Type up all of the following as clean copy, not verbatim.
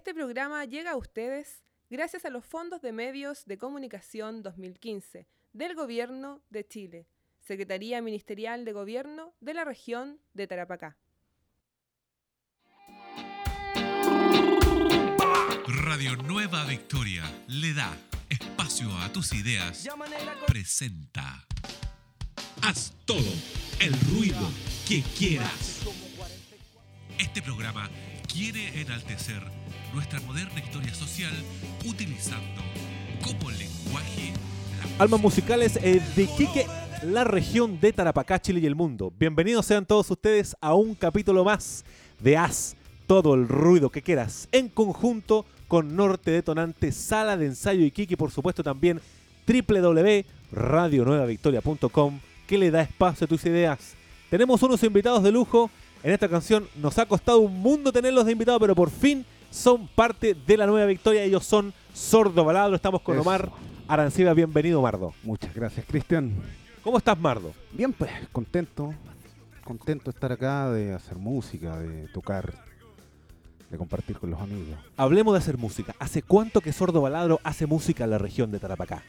Este programa llega a ustedes gracias a los Fondos de Medios de Comunicación 2015 del Gobierno de Chile, Secretaría Ministerial de Gobierno de la Región de Tarapacá. Radio Nueva Victoria le da espacio a tus ideas. Presenta Haz todo el ruido que quieras. Este programa quiere enaltecer nuestra moderna historia social utilizando como lenguaje la música. Almas musicales de Iquique, la región de Tarapacá, Chile y el mundo. Bienvenidos sean todos ustedes a un capítulo más de Haz todo el ruido que quieras, en conjunto con Norte Detonante, Sala de Ensayo Iquique y por supuesto también www.radionuevavictoria.com, que le da espacio a tus ideas. Tenemos unos invitados de lujo. En esta canción nos ha costado un mundo tenerlos de invitados, pero por fin son parte de la Nueva Victoria. Ellos son Sordo Baladro. Estamos con Omar Arancibia. Bienvenido, Mardo. Muchas gracias, Cristian. ¿Cómo estás, Mardo? Bien, pues, contento de estar acá, de hacer música, de tocar, de compartir con los amigos. Hablemos de hacer música. ¿Hace cuánto que Sordo Baladro hace música en la región de Tarapacá?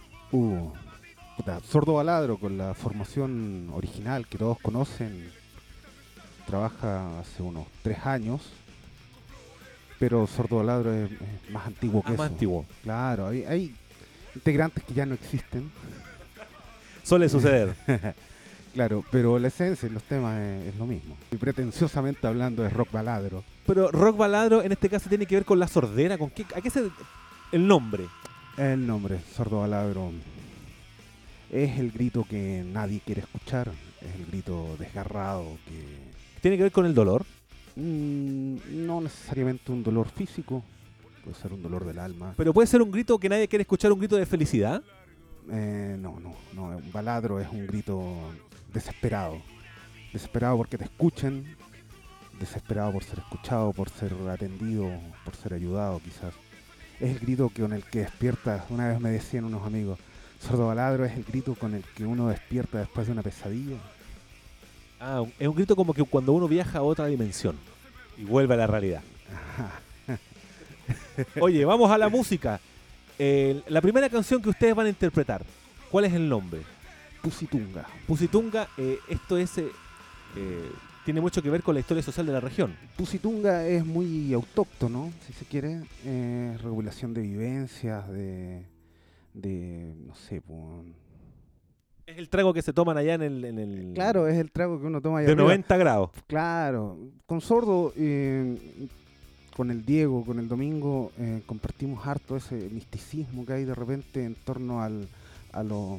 Sordo Baladro, con la formación original que todos conocen, trabaja hace unos 3 años, pero Sordo Baladro es más antiguo que eso. Más antiguo. Claro, hay integrantes que ya no existen. Suele suceder. Claro, pero la esencia y los temas es lo mismo. Y pretenciosamente hablando es rock baladro. Pero rock baladro en este caso tiene que ver con la sordera. ¿A qué se el nombre? El nombre, Sordo Baladro, es el grito que nadie quiere escuchar. Es el grito desgarrado que... ¿Tiene que ver con el dolor? No necesariamente un dolor físico, puede ser un dolor del alma. ¿Pero puede ser un grito que nadie quiere escuchar, un grito de felicidad? No, un baladro es un grito desesperado. Desesperado porque te escuchen, desesperado por ser escuchado, por ser atendido, por ser ayudado quizás. Es el grito con el que despiertas, una vez me decían unos amigos, Sordo Baladro es el grito con el que uno despierta después de una pesadilla. Ah, es un grito como que cuando uno viaja a otra dimensión y vuelve a la realidad. Oye, vamos a la música. La primera canción que ustedes van a interpretar, ¿cuál es el nombre? Pusitunga. Pusitunga, esto es tiene mucho que ver con la historia social de la región. Pusitunga es muy autóctono, si se quiere, regulación de vivencias, de no sé, es el trago que se toman allá en el... Claro, es el trago que uno toma allá de arriba. 90 grados. Claro, con Sordo, con el Diego, con el Domingo, compartimos harto ese misticismo que hay de repente en torno a los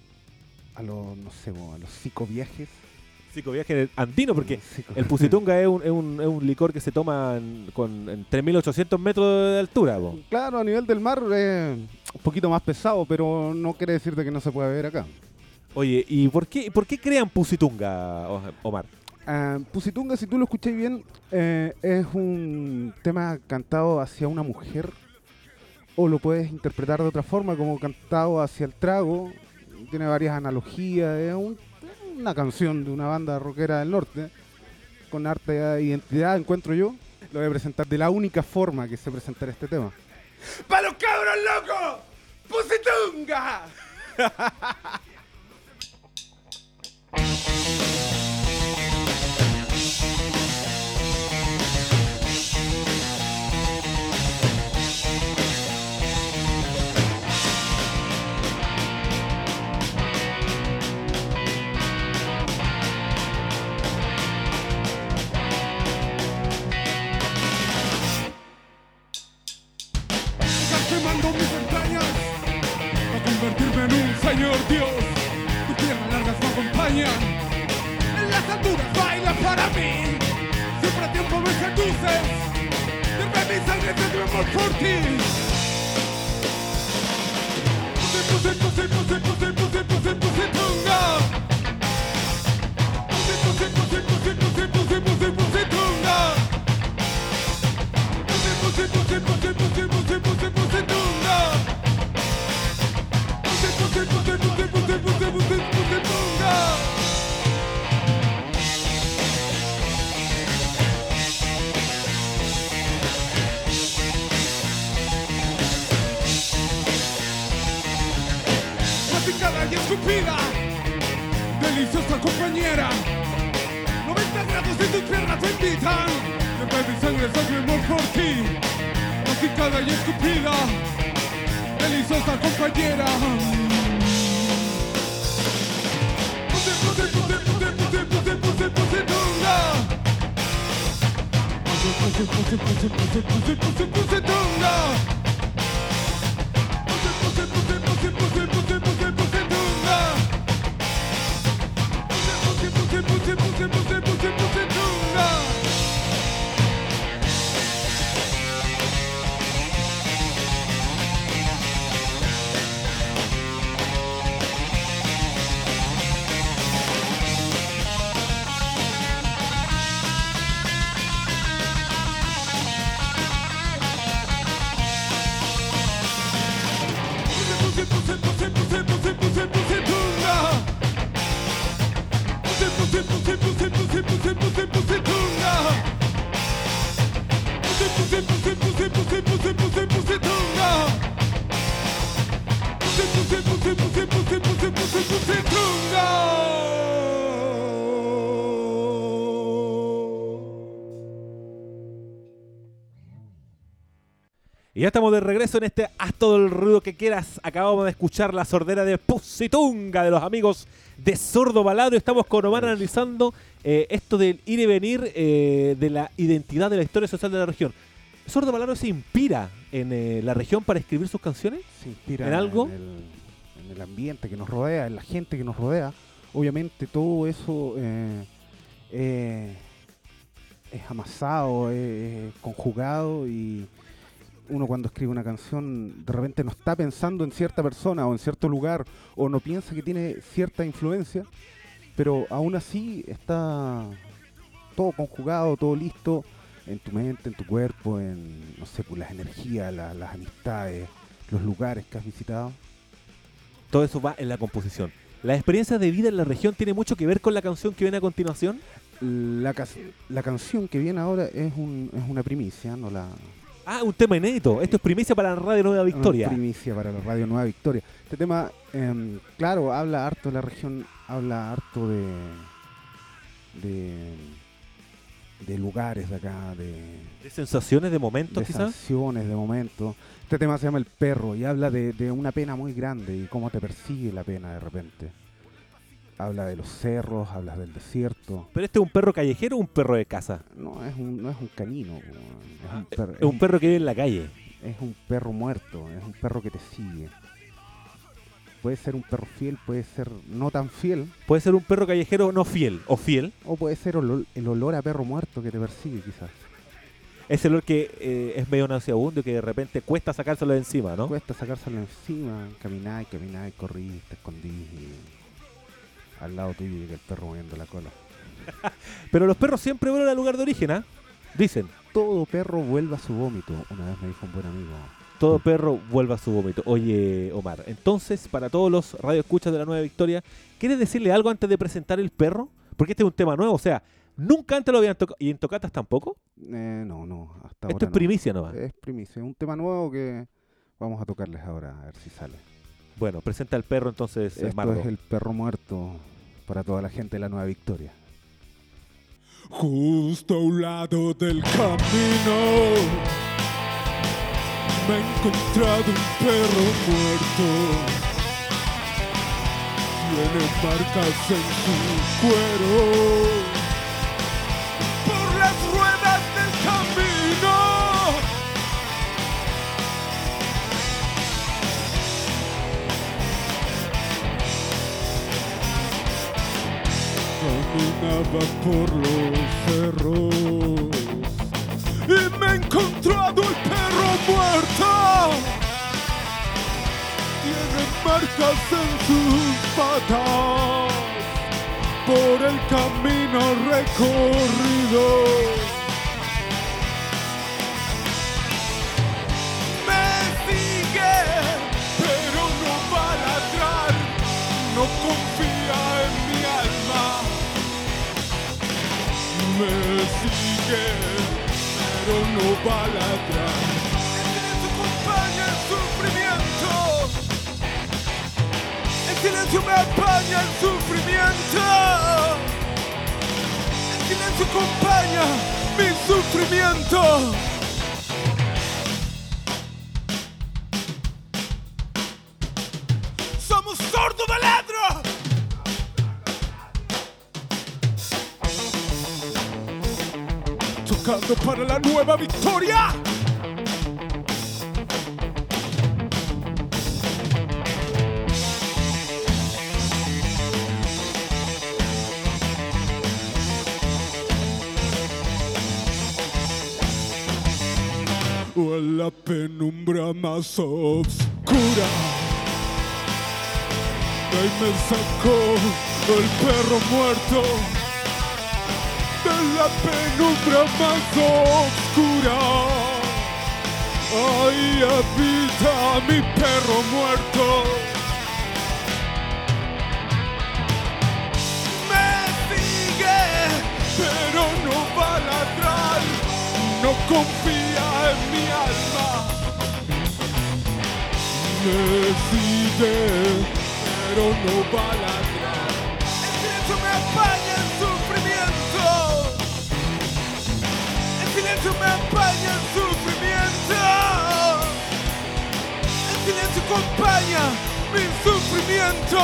psicoviajes. Psicoviaje andino, porque el Pusitunga es un licor que se toma en 3.800 metros de altura. Po. Claro, a nivel del mar es un poquito más pesado, pero no quiere decir de que no se pueda beber acá. Oye, ¿y por qué crean Pusitunga, Omar? Pusitunga, si tú lo escuchás bien, es un tema cantado hacia una mujer, o lo puedes interpretar de otra forma, como cantado hacia el trago. Tiene varias analogías, es una canción de una banda rockera del norte, con harta identidad, encuentro yo. Lo voy a presentar de la única forma que sé presentar este tema. ¡Pa' los cabros locos! ¡Pusitunga! Quemando mis entrañas a convertirme en un señor Dios. Tus piernas largas me acompañan, en las alturas baila para mí. Siempre a tiempo me seduces, sirve mi sangre, te mi amor por ti. Pusitunga. y escupida, deliciosa compañera. 90 grados en tus piernas te invitan. De mi sangre, sangre, amor por ti. Masticada y escupida, deliciosa compañera. Y ya estamos de regreso en este Haz todo el ruido que quieras. Acabamos de escuchar la sordera de Pusitunga de los amigos de Sordo Baladro. Estamos con Omar analizando esto del ir y venir de la identidad de la historia social de la región. ¿Sordo Baladro se inspira en la región para escribir sus canciones? Se inspira ¿En algo? En el ambiente que nos rodea, en la gente que nos rodea. Obviamente todo eso es amasado, es conjugado, y uno cuando escribe una canción de repente no está pensando en cierta persona o en cierto lugar, o no piensa que tiene cierta influencia, pero aún así está todo conjugado, todo listo en tu mente, en tu cuerpo, en, no sé, pues las energías, las amistades, los lugares que has visitado. Todo eso va en la composición. ¿La experiencia de vida en la región tiene mucho que ver con la canción que viene a continuación? La canción que viene ahora es una primicia, no la... Ah, un tema inédito. Esto es primicia para la Radio Nueva Victoria. Primicia para la Radio Nueva Victoria. Este tema, claro, habla harto de la región, habla harto de lugares de acá, de sensaciones, de momentos, de quizás. sensaciones, de momentos. Este tema se llama El Perro y habla de una pena muy grande y cómo te persigue la pena de repente. Habla de los cerros, habla del desierto. ¿Pero este es un perro callejero o un perro de casa? No es un canino. Es un perro que vive en la calle. Es un perro muerto, es un perro que te sigue. Puede ser un perro fiel, puede ser no tan fiel. Puede ser un perro callejero no fiel o fiel. O puede ser el olor a perro muerto que te persigue quizás. Ese olor que es medio nauseabundo y que de repente cuesta sacárselo de encima, ¿no? Cuesta sacárselo encima, camináis, corrís, te escondís y al lado tuyo llega el perro moviendo la cola. Pero los perros siempre vuelven al lugar de origen, ¿ah? Dicen. Todo perro vuelve a su vómito, una vez me dijo un buen amigo. Todo perro vuelve a su vómito. Oye, Omar, entonces, para todos los radioescuchas de la Nueva Victoria, ¿quieres decirle algo antes de presentar el perro? Porque este es un tema nuevo, o sea, ¿nunca antes lo habían tocado? ¿Y en tocatas tampoco? No, hasta ahora esto es primicia nomás. Es primicia, es un tema nuevo que vamos a tocarles ahora, a ver si sale. Bueno, presenta el perro entonces, Esto es El Perro Muerto para toda la gente de la Nueva Victoria. Justo a un lado del camino me he encontrado un perro muerto. Tiene marcas en su cuero por las ruedas del camino. Caminaba por los cerros y me he encontrado el perro muerto. Tiene marcas en sus patas por el camino recorrido. Me sigue, pero no va a ladrar, no confía en mi alma. Me sigue, pero no va a ladrar. El silencio acompaña el sufrimiento. El silencio me apaña el sufrimiento. El silencio acompaña mi sufrimiento. Somos sordos de ladro. Tocando para la nueva victoria. O en la penumbra más oscura, de ahí me sacó el perro muerto. De la penumbra más oscura, ahí habita mi perro muerto. Me sigue, pero no va a ladrar. No confía en mi alma. Me sigue, pero no va a ladrar. El silencio me apaña el sufrimiento. El silencio me apaña el sufrimiento. El silencio acompaña mi sufrimiento.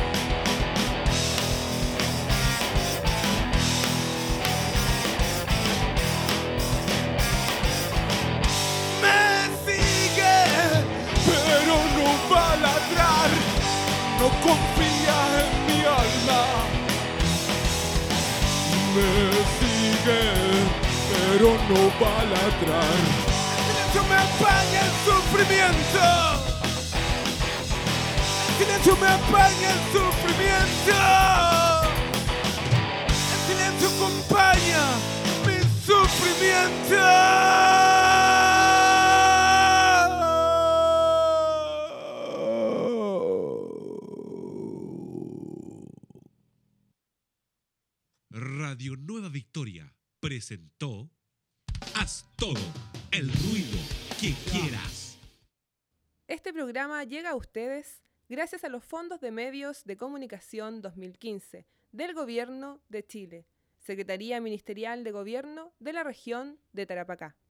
Pero no va a ladrar, no confía en mi alma. Me sigue, pero no va a ladrar. El silencio me apaña el sufrimiento. El silencio me apaña el sufrimiento. El silencio acompaña mi sufrimiento. Radio Nueva Victoria presentó Haz todo el ruido que quieras. Este programa llega a ustedes gracias a los Fondos de Medios de Comunicación 2015 del Gobierno de Chile, Secretaría Ministerial de Gobierno de la Región de Tarapacá.